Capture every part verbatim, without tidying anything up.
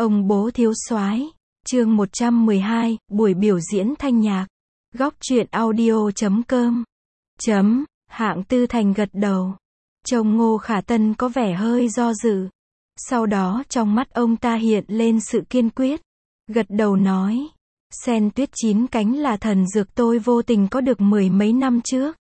Ông bố thiếu soái, chương một trăm mười hai, buổi biểu diễn thanh nhạc. Góc truyện audio chấm com. Chấm, Hạng Tư Thành gật đầu. Trông Ngô Khả Tân có vẻ hơi do dự. Sau đó trong mắt ông ta hiện lên sự kiên quyết. Gật đầu nói. Sen tuyết chín cánh là thần dược tôi vô tình có được mười mấy năm trước.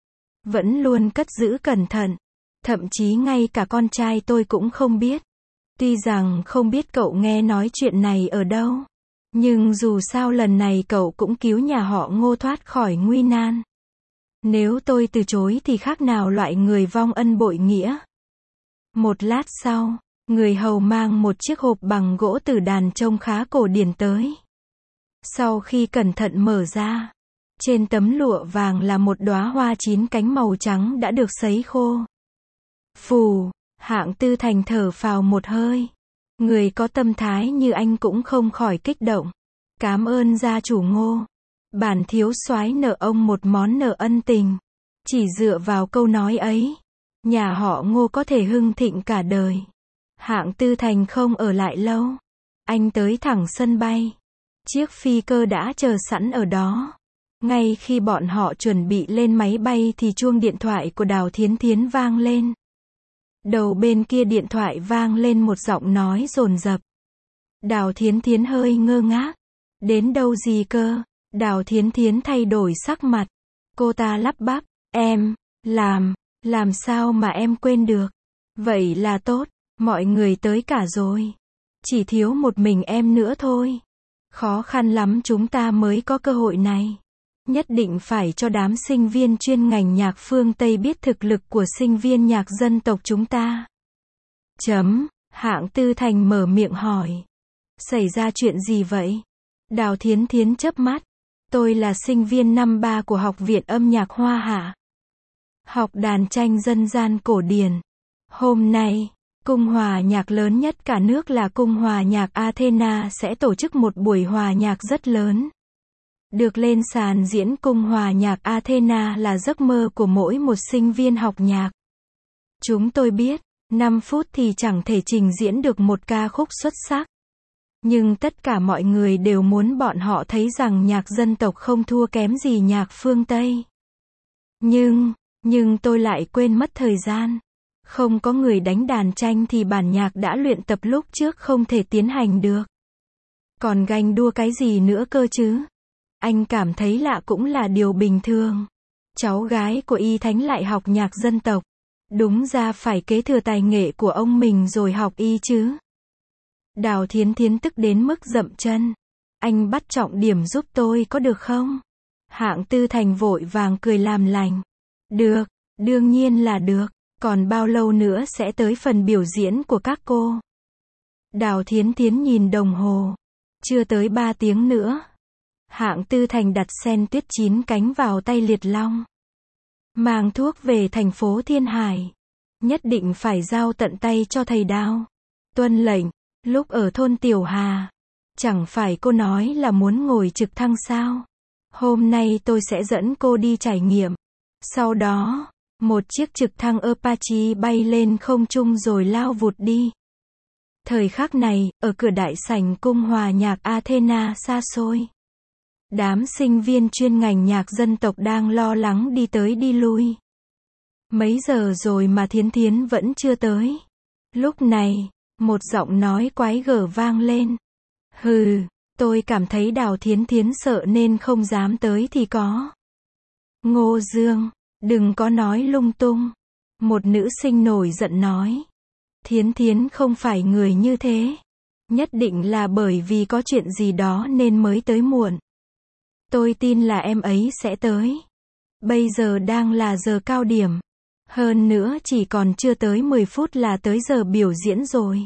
Vẫn luôn cất giữ cẩn thận. Thậm chí ngay cả con trai tôi cũng không biết. Tuy rằng không biết cậu nghe nói chuyện này ở đâu. Nhưng dù sao lần này cậu cũng cứu nhà họ Ngô thoát khỏi nguy nan. Nếu tôi từ chối thì khác nào loại người vong ân bội nghĩa. Một lát sau, người hầu mang một chiếc hộp bằng gỗ tử đàn trông khá cổ điển tới. Sau khi cẩn thận mở ra, trên tấm lụa vàng là một đóa hoa chín cánh màu trắng đã được sấy khô. Phù, Hạng Tư Thành thở phào một hơi. Người có tâm thái như anh cũng không khỏi kích động. Cám ơn gia chủ Ngô. Bản thiếu soái nợ ông một món nợ ân tình. Chỉ dựa vào câu nói ấy, nhà họ Ngô có thể hưng thịnh cả đời. Hạng Tư Thành không ở lại lâu. Anh tới thẳng sân bay. Chiếc phi cơ đã chờ sẵn ở đó. Ngay khi bọn họ chuẩn bị lên máy bay thì chuông điện thoại của Đào Thiến Thiến vang lên. Đầu bên kia điện thoại vang lên một giọng nói dồn dập. Đào Thiến Thiến hơi ngơ ngác. Đến đâu gì cơ? Đào Thiến Thiến thay đổi sắc mặt. Cô ta lắp bắp. Em, làm, làm sao mà em quên được? Vậy là tốt, mọi người tới cả rồi. Chỉ thiếu một mình em nữa thôi. Khó khăn lắm chúng ta mới có cơ hội này. Nhất định phải cho đám sinh viên chuyên ngành nhạc phương Tây biết thực lực của sinh viên nhạc dân tộc chúng ta. Chấm, Hạng Tư Thành mở miệng hỏi. Xảy ra chuyện gì vậy? Đào Thiến Thiến chớp mắt. Tôi là sinh viên năm ba của Học viện Âm nhạc Hoa Hạ. Học đàn tranh dân gian cổ điển. Hôm nay, cung hòa nhạc lớn nhất cả nước là cung hòa nhạc Athena sẽ tổ chức một buổi hòa nhạc rất lớn. Được lên sàn diễn cung hòa nhạc Athena là giấc mơ của mỗi một sinh viên học nhạc. Chúng tôi biết, năm phút thì chẳng thể trình diễn được một ca khúc xuất sắc. Nhưng tất cả mọi người đều muốn bọn họ thấy rằng nhạc dân tộc không thua kém gì nhạc phương Tây. Nhưng, nhưng tôi lại quên mất thời gian. Không có người đánh đàn tranh thì bản nhạc đã luyện tập lúc trước không thể tiến hành được. Còn ganh đua cái gì nữa cơ chứ? Anh cảm thấy lạ cũng là điều bình thường. Cháu gái của Y Thánh lại học nhạc dân tộc. Đúng ra phải kế thừa tài nghệ của ông mình rồi học y chứ. Đào Thiến Thiến tức đến mức dậm chân. Anh bắt trọng điểm giúp tôi có được không? Hạng Tư Thành vội vàng cười làm lành. Được, đương nhiên là được. Còn bao lâu nữa sẽ tới phần biểu diễn của các cô? Đào Thiến Thiến nhìn đồng hồ. Chưa tới ba tiếng nữa. Hạng Tư Thành đặt sen tuyết chín cánh vào tay Liệt Long. Mang thuốc về thành phố Thiên Hải. Nhất định phải giao tận tay cho thầy Đào. Tuân lệnh. Lúc ở thôn Tiểu Hà, chẳng phải cô nói là muốn ngồi trực thăng sao? Hôm nay tôi sẽ dẫn cô đi trải nghiệm. Sau đó, một chiếc trực thăng Apache bay lên không trung rồi lao vụt đi. Thời khắc này, ở cửa đại sảnh cung hòa nhạc Athena xa xôi. Đám sinh viên chuyên ngành nhạc dân tộc đang lo lắng đi tới đi lui. Mấy giờ rồi mà Thiến Thiến vẫn chưa tới. Lúc này, một giọng nói quái gở vang lên. Hừ, tôi cảm thấy Đào Thiến Thiến sợ nên không dám tới thì có. Ngô Dương, đừng có nói lung tung. Một nữ sinh nổi giận nói. Thiến Thiến không phải người như thế. Nhất định là bởi vì có chuyện gì đó nên mới tới muộn. Tôi tin là em ấy sẽ tới. Bây giờ đang là giờ cao điểm. Hơn nữa chỉ còn chưa tới mười phút là tới giờ biểu diễn rồi.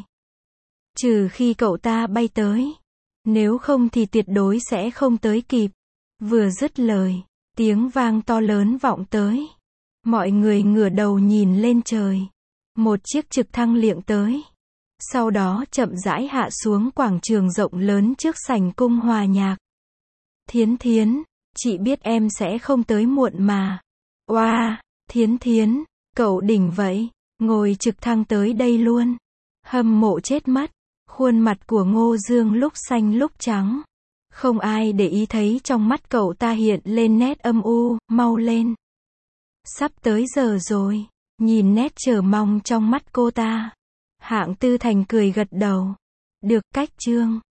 Trừ khi cậu ta bay tới. Nếu không thì tuyệt đối sẽ không tới kịp. Vừa dứt lời, tiếng vang to lớn vọng tới. Mọi người ngửa đầu nhìn lên trời. Một chiếc trực thăng liệng tới. Sau đó chậm rãi hạ xuống quảng trường rộng lớn trước sảnh cung hòa nhạc. Thiến Thiến, chị biết em sẽ không tới muộn mà. Oa, Thiến Thiến, cậu đỉnh vậy, ngồi trực thăng tới đây luôn. Hâm mộ chết mất. Khuôn mặt của Ngô Dương lúc xanh lúc trắng. Không ai để ý thấy trong mắt cậu ta hiện lên nét âm u, mau lên. Sắp tới giờ rồi. Nhìn nét chờ mong trong mắt cô ta. Hạng Tư Thành cười gật đầu. Được, cách chương.